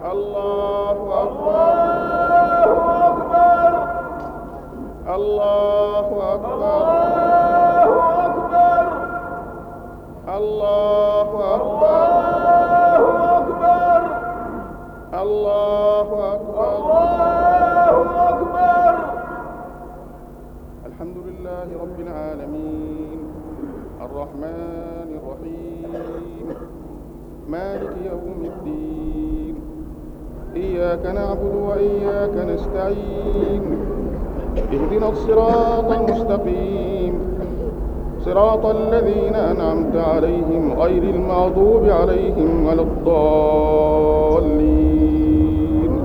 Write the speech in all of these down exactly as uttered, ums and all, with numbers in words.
الله أكبر الله أكبر الله أكبر الله أكبر. الحمد لله رب العالمين الرحمن الرحيم مالك يوم الدين إياك نعبد وإياك نستعين اهدنا الصراط المستقيم صراط الذين أنعمت عليهم غير المغضوب عليهم ولا الضالين.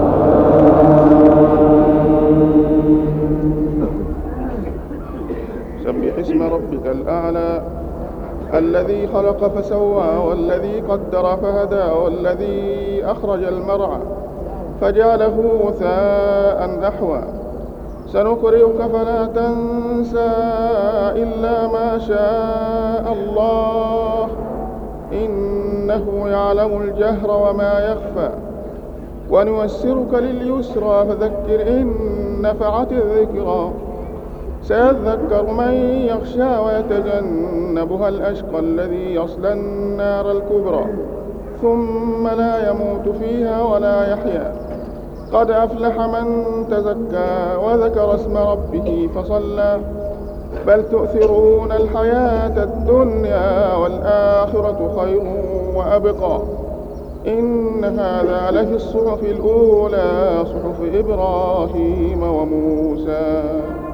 سبح اسم ربك الأعلى الذي خلق فسوى والذي قدر فهدى والذي أخرج المرعى فجعله غثاء أحوى سنقرئك فلا تنسى إلا ما شاء الله إنه يعلم الجهر وما يخفى ونيسرك لليسرى فذكر إن نفعت الذكرى سيذكر من يخشى ويتجنبها الأشقى الذي يصلى النار الكبرى ثم لا يموت فيها ولا يحيا قد أفلح من تزكى وذكر اسم ربه فصلى بل تؤثرون الحياة الدنيا والآخرة خير وأبقى إن هذا لفي الصحف الأولى صحف إبراهيم وموسى.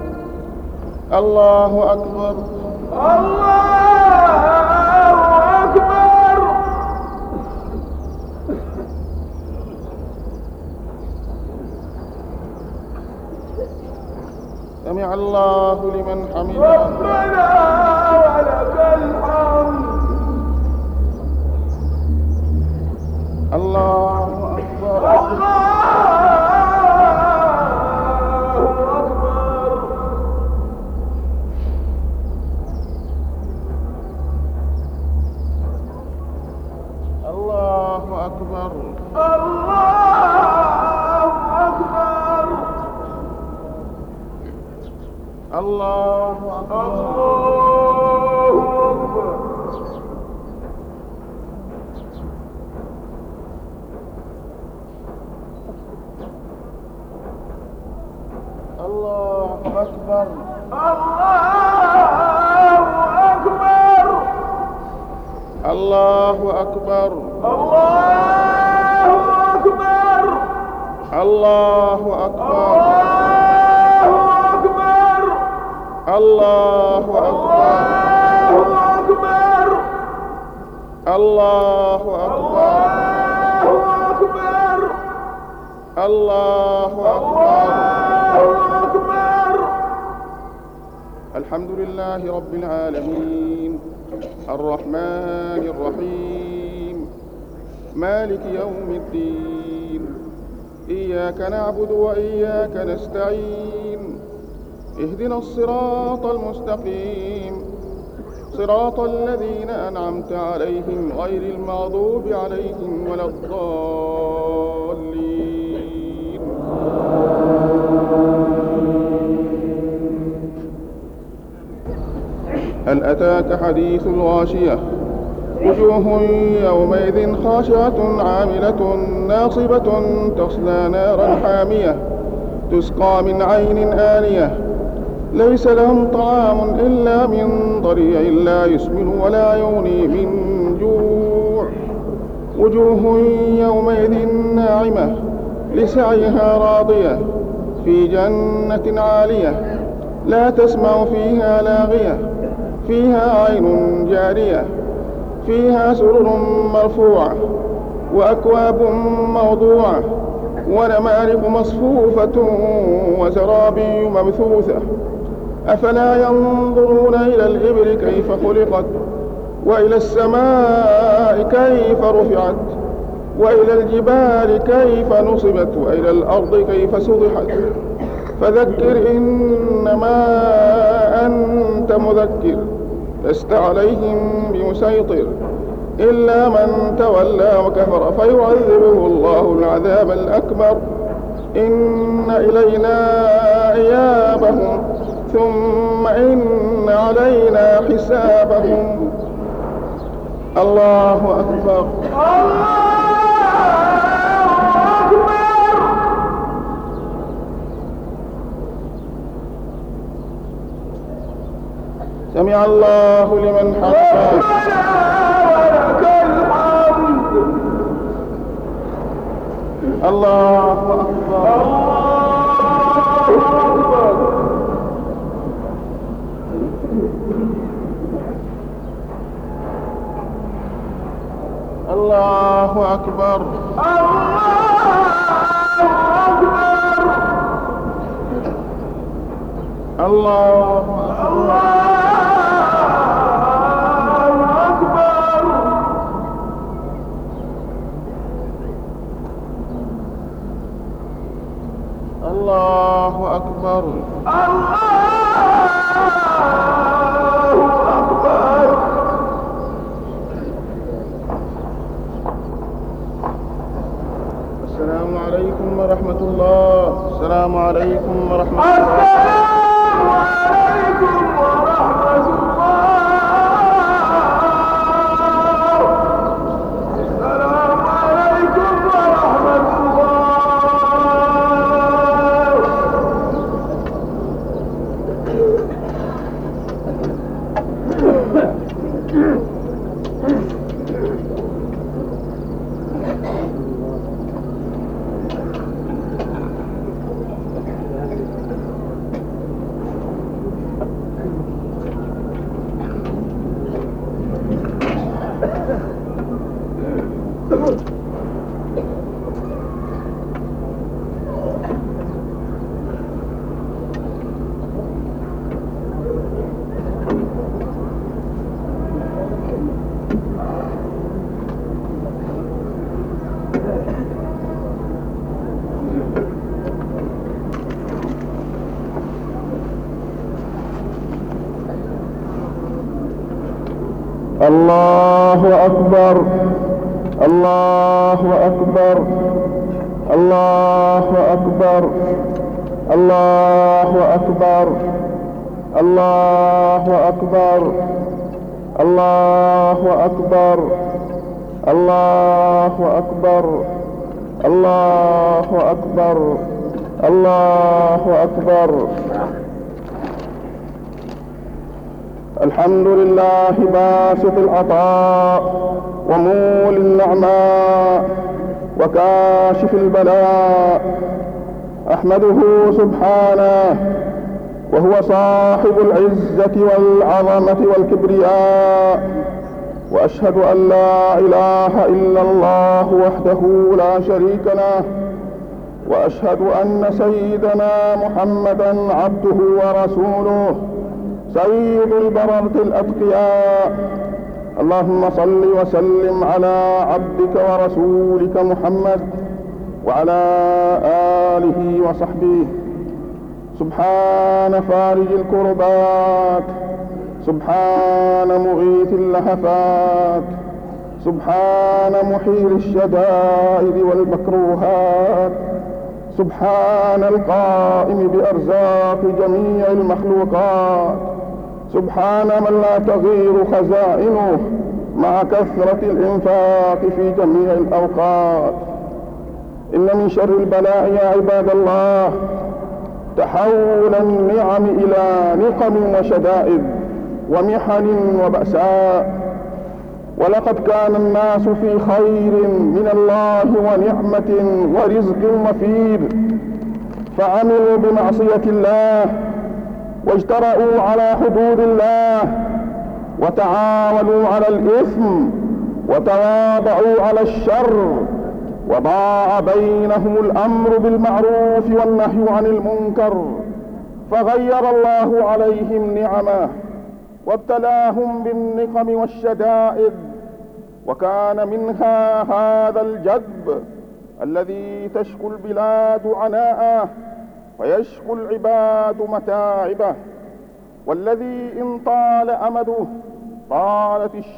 الله أكبر الله أكبر. سمع الله لمن حمده ربنا ولك الحمد. الله أكبر الله أكبر الله أكبر. الله أكبر الله أكبر الله أكبر الله أكبر الله أكبر الله أكبر. الحمد لله رب العالمين الرحمن الرحيم مالك يوم الدين إياك نعبد وإياك نستعين اهدنا الصراط المستقيم صراط الذين أنعمت عليهم غير المغضوب عليهم ولا الضالين. هل أتاك حديث الغاشية وجوه يومئذ خاشعة عاملة ناصبة تصلى نارا حامية تسقى من عين آنية ليس لهم طعام إلا من ضريع لا يسمن ولا يغني من جوع وجوه يومئذ ناعمة لسعيها راضية في جنة عالية لا تسمع فيها لاغية فيها عين جارية فيها سرر مرفوعة وأكواب موضوعة ونمارق مصفوفة وزرابي مبثوثة أفلا ينظرون إلى الإبل كيف خلقت وإلى السماء كيف رفعت وإلى الجبال كيف نصبت وإلى الأرض كيف سطحت فذكر إنما أنت مذكر لست عليهم بمسيطر إلا من تولى وكفر فيعذبه الله العذاب الأكبر. إن إلينا إيابهم ثم إن علينا حسابهم. الله أكبر. سمع الله لمن حمده. الله أكبر. الله أكبر. الله أكبر. الله أكبر. السلام عليكم ورحمة الله. السلام عليكم ورحمة الله. السلام عليكم ورحمة الله. السلام عليكم ورحمة الله. الله أكبر. الله أكبر. الله أكبر. الله أكبر. الله أكبر. الله أكبر. الله أكبر. الله أكبر. الله أكبر. الحمد لله باسط العطاء ومول النعماء وكاشف البلاء. أحمده سبحانه وهو صاحب العزة والعظمة والكبرياء، وأشهد أن لا إله إلا الله وحده لا شريك له، وأشهد أن سيدنا محمدا عبده ورسوله سيد البررة الأتقياء. اللهم صل وسلم على عبدك ورسولك محمد وعلى آله وصحبه. سبحان فارج الكربات، سبحان مغيث اللهفات، سبحان محيل الشدائد والمكروهات، سبحان القائم بأرزاق جميع المخلوقات، سبحان من لا تغير خزائنه مع كثرة الإنفاق في جميع الأوقات. إن من شر البلاء يا عباد الله تحول النعم إلى نقم وشدائد ومحن وبأساء، ولقد كان الناس في خير من الله ونعمة ورزق وفير، فعملوا بمعصية الله واجترأوا على حدود الله وتعاونوا على الإثم وتواضعوا على الشر، وضاع بينهم الأمر بالمعروف والنهي عن المنكر، فغير الله عليهم نعمه وابتلاهم بالنقم والشدائد. وكان منها هذا الجدب الذي تشكو البلاد عناءه ويشكو العباد متاعبه، والذي إن طال أمده طالت الشدة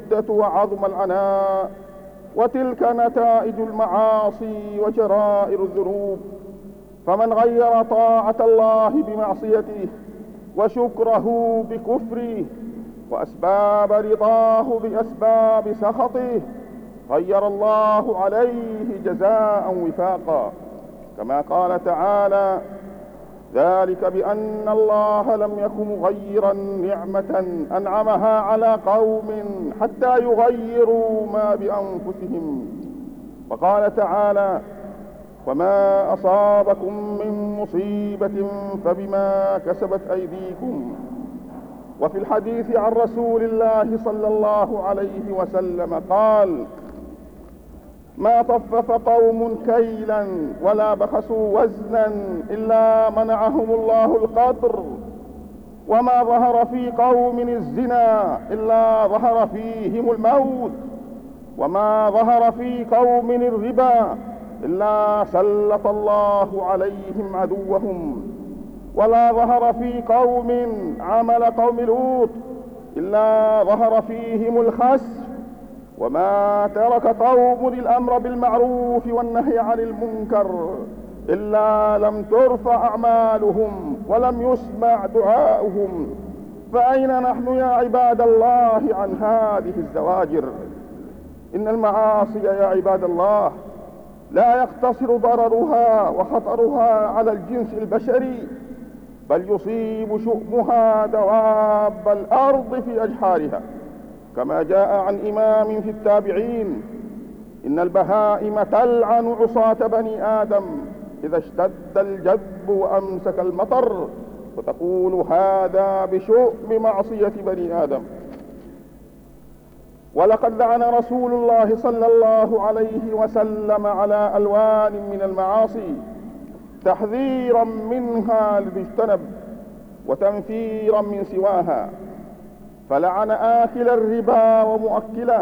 الشدة وعظم العناء، وتلك نتائج المعاصي وجرائر الذنوب. فمن غير طاعة الله بمعصيته وشكره بكفره وأسباب رضاه بأسباب سخطه غير الله عليه جزاء وفاقا، كما قال تعالى: ذلك بأن الله لم يكن مغيرا نعمة أنعمها على قوم حتى يغيروا ما بأنفسهم. وقال تعالى: وما أصابكم من مصيبة فبما كسبت أيديكم. وفي الحديث عن رسول الله صلى الله عليه وسلم قال: ما طفف قوم كيلا ولا بخسوا وزنا إلا منعهم الله القدر، وما ظهر في قوم الزنا إلا ظهر فيهم الموت، وما ظهر في قوم الربا إلا سلط الله عليهم عدوهم، ولا ظهر في قوم عمل قوم لوط إلا ظهر فيهم الخسف، وما ترك قوم الأمر بالمعروف والنهي عن المنكر إلا لم ترفع أعمالهم ولم يسمع دعاؤهم. فأين نحن يا عباد الله عن هذه الزواجر؟ إن المعاصي يا عباد الله لا يقتصر ضررها وخطرها على الجنس البشري، بل يصيب شؤمها دواب الأرض في أجحارها، كما جاء عن إمام في التابعين: إن البهائم تلعن عصاة بني آدم إذا اشتد الجذب وأمسك المطر، فتقول هذا بشؤم معصية بني آدم. ولقد لعن رسول الله صلى الله عليه وسلم على ألوان من المعاصي تحذيرا منها لتجتنب وتنفيرا من سواها، فلعن آكل الربا ومؤكله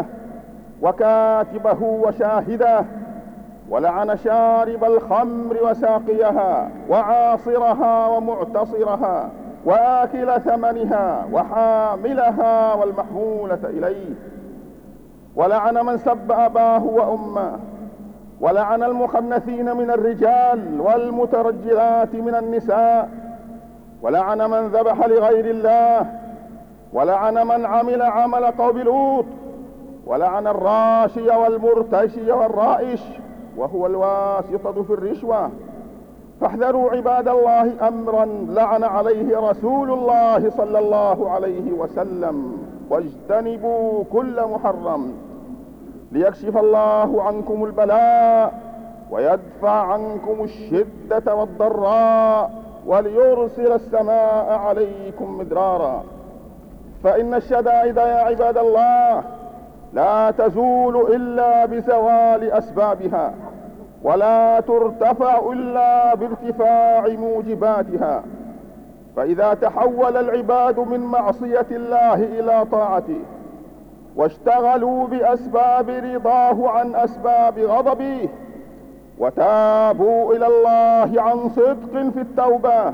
وكاتبه وشاهده، ولعن شارب الخمر وساقيها وعاصرها ومعتصرها وآكل ثمنها وحاملها والمحمولة إليه، ولعن من سب أباه وأمه، ولعن المخنثين من الرجال والمترجلات من النساء، ولعن من ذبح لغير الله، ولعن من عمل عمل قوم لوط، ولعن الراشي والمرتشي والرائش وهو الواسطة في الرشوة. فاحذروا عباد الله أمرا لعن عليه رسول الله صلى الله عليه وسلم، واجتنبوا كل محرم، ليكشف الله عنكم البلاء ويدفع عنكم الشدة والضراء وليرسل السماء عليكم مدرارا. فإن الشدائد يا عباد الله لا تزول إلا بزوال أسبابها، ولا ترتفع إلا بارتفاع موجباتها. فإذا تحول العباد من معصية الله إلى طاعته واشتغلوا بأسباب رضاه عن أسباب غضبه، وتابوا إلى الله عن صدق في التوبة،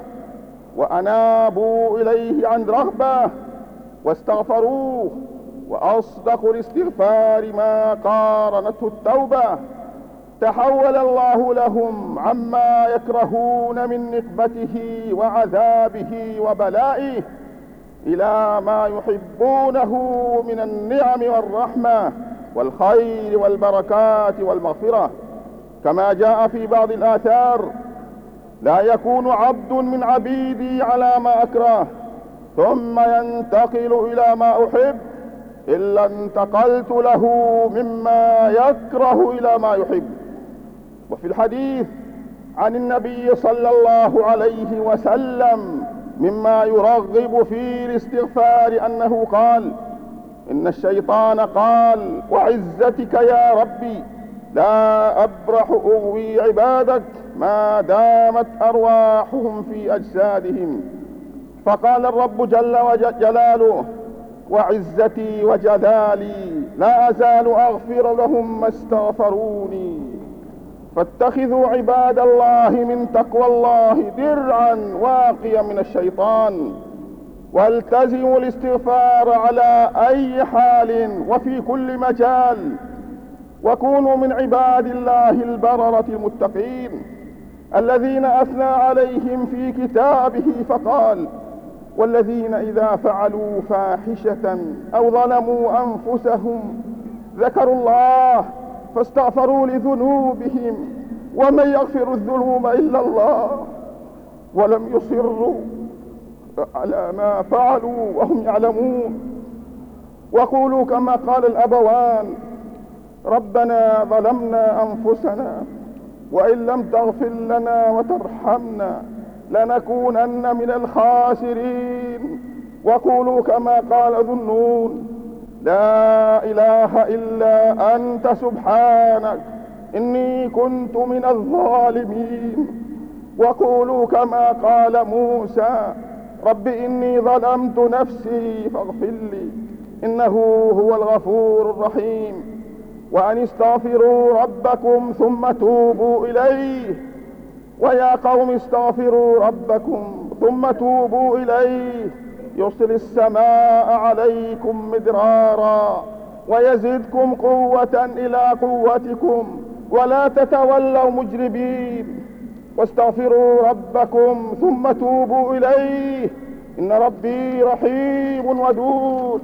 وأنابوا إليه عن رغبة، واستغفروه، وأصدق الاستغفار ما قارنته التوبة، تحول الله لهم عما يكرهون من نقمته وعذابه وبلائه إلى ما يحبونه من النعم والرحمة والخير والبركات والمغفرة. كما جاء في بعض الآثار: لا يكون عبد من عبيدي على ما أكره ثم ينتقل إلى ما أحب إلا انتقلت له مما يكره إلى ما يحب. وفي الحديث عن النبي صلى الله عليه وسلم مما يرغب في الاستغفار أنه قال: إن الشيطان قال: وعزتك يا ربي لا أبرح أغوي عبادك ما دامت أرواحهم في أجسادهم. فقال الرب جل وجلاله: وعزتي وجلالي لا أزال أغفر لهم ما استغفروني. فاتخذوا عباد الله من تقوى الله درعا واقيا من الشيطان. والتزموا الاستغفار على أي حال وفي كل مجال، وكونوا من عباد الله البررة المتقين الذين أثنى عليهم في كتابه فقال: والذين إذا فعلوا فاحشة أو ظلموا أنفسهم ذكروا الله فاستغفروا لذنوبهم ومن يغفر الذنوب إلا الله ولم يصروا على ما فعلوا وهم يعلمون. وقولوا كما قال الأبوان: ربنا ظلمنا أنفسنا وإن لم تغفر لنا وترحمنا لنكونن من الخاسرين. وقولوا كما قال ذو النون: لا إله إلا أنت سبحانك إني كنت من الظالمين. وقولوا كما قال موسى: رب إني ظلمت نفسي فاغفر لي إنه هو الغفور الرحيم. وأن استغفروا ربكم ثم توبوا إليه. ويا قوم استغفروا ربكم ثم توبوا إليه يرسل السماء عليكم مدرارا ويزدكم قوة إلى قوتكم ولا تتولوا مجرمين. واستغفروا ربكم ثم توبوا إليه إن ربي رحيم ودود.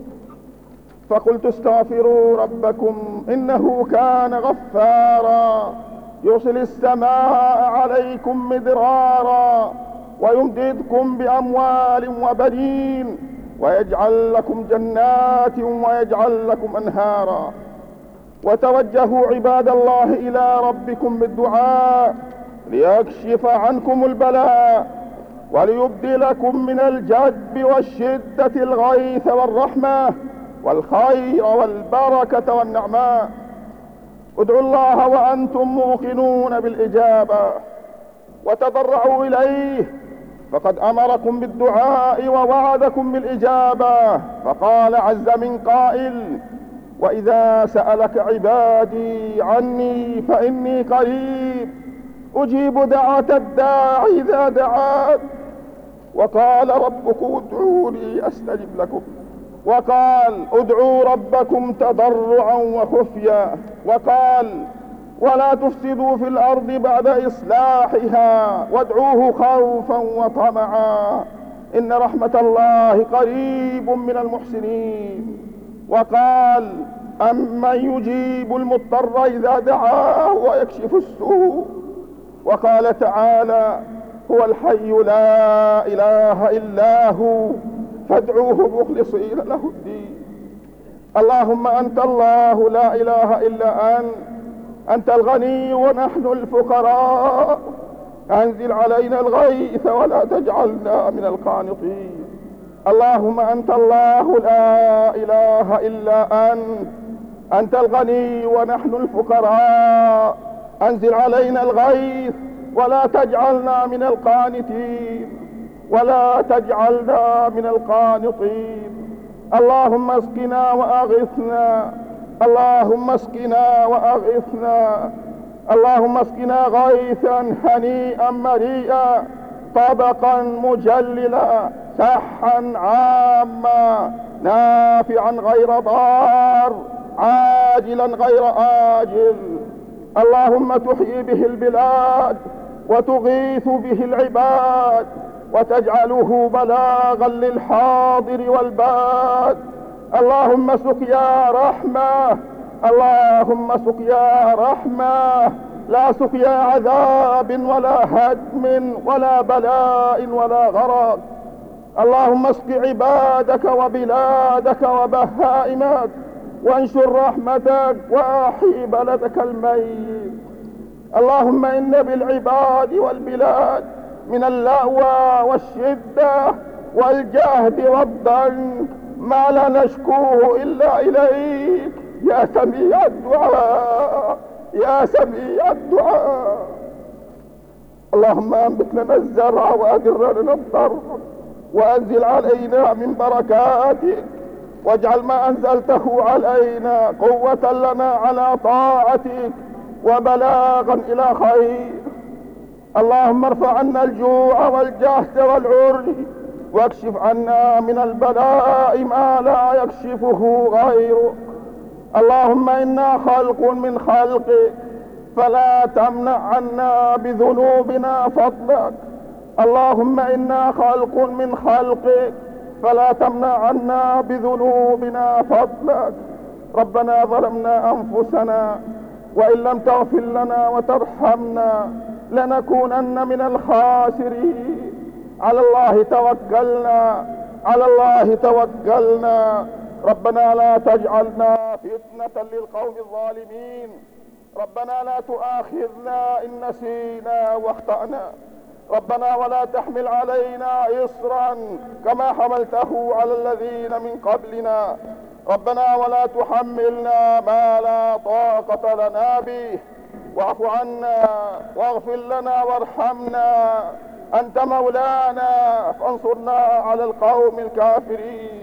فقلت استغفروا ربكم إنه كان غفارا يرسل السماء عليكم مدرارا ويمددكم بأموال وبنين ويجعل لكم جنات ويجعل لكم أنهارا. وتوجهوا عباد الله إلى ربكم بالدعاء ليكشف عنكم البلاء وليبدلكم من الجدب والشدة الغيث والرحمة والخير والبركة والنعماء. ادعوا الله وأنتم موقنون بالإجابة وتضرعوا إليه، فقد أمركم بالدعاء ووعدكم بالإجابة، فقال عز من قائل: وإذا سألك عبادي عني فإني قريب أجيب دعوة الداع إذا دعان. وقال ربكم ادعوني أستجب لكم. وقال: ادعوا ربكم تضرعا وخفيا. وقال: ولا تفسدوا في الأرض بعد إصلاحها وادعوه خوفا وطمعا إن رحمة الله قريب من المحسنين. وقال: أمن يجيب المضطر إذا دعاه ويكشف السوء. وقال تعالى: هو الحي لا إله إلا هو فادعوه مخلصين له الدين. اللهم أنت الله لا إله إلا أنت، أنت الغني ونحن الفقراء، أنزل علينا الغيث ولا تجعلنا من القانطين. اللهم أنت الله لا إله إلا أنت، أنت الغني ونحن الفقراء، أنزل علينا الغيث ولا تجعلنا من القانتين ولا تجعلنا من القانطين. اللهم اسقنا وأغثنا، اللهم اسقنا وأغثنا، اللهم اسقنا غيثا هنيئا مريئا طبقا مجللا سحا عاما نافعا غير ضار عاجلا غير آجل. اللهم تحيي به البلاد وتغيث به العباد وتجعله بلاغا للحاضر والباد. اللهم سقيا رحمة، اللهم سقيا رحمة، لا سقيا عذاب ولا هدم ولا بلاء ولا غرق. اللهم اسق عبادك وبلادك وبهائمك وانشر رحمتك وأحيي بلدك الميت. اللهم إن بالعباد والبلاد من اللأوى والشدة والجهد والضنك ما لا نشكوه إلا إليك يا سميع الدعاء، يا سميع الدعاء. اللهم أنبت لنا الزرع وأجر لنا الضر وأنزل علينا من بركاتك، واجعل ما أنزلته علينا قوة لنا على طاعتك وبلاغا إلى خير. اللهم ارفع عنا الجوع والجهد والعري واكشف عنا من البلاء ما لا يكشفه غيرك. اللهم إنا خلق من خلقك فلا تمنع عنا بذنوبنا فضلك. اللهم إنا خلق من خلقك فلا تمنع عنا بذنوبنا فضلك. ربنا ظلمنا أنفسنا وإن لم تغفر لنا وترحمنا لنكونن من الخاسرين. على الله توكلنا، على الله توكلنا. ربنا لا تجعلنا فتنة للقوم الظالمين. ربنا لا تؤاخذنا إن نسينا واخطأنا. ربنا ولا تحمل علينا إصرا كما حملته على الذين من قبلنا. ربنا ولا تحملنا ما لا طاقة لنا به. واعف عنا واغفر لنا وارحمنا، أنت مولانا فانصرنا على القوم الكافرين.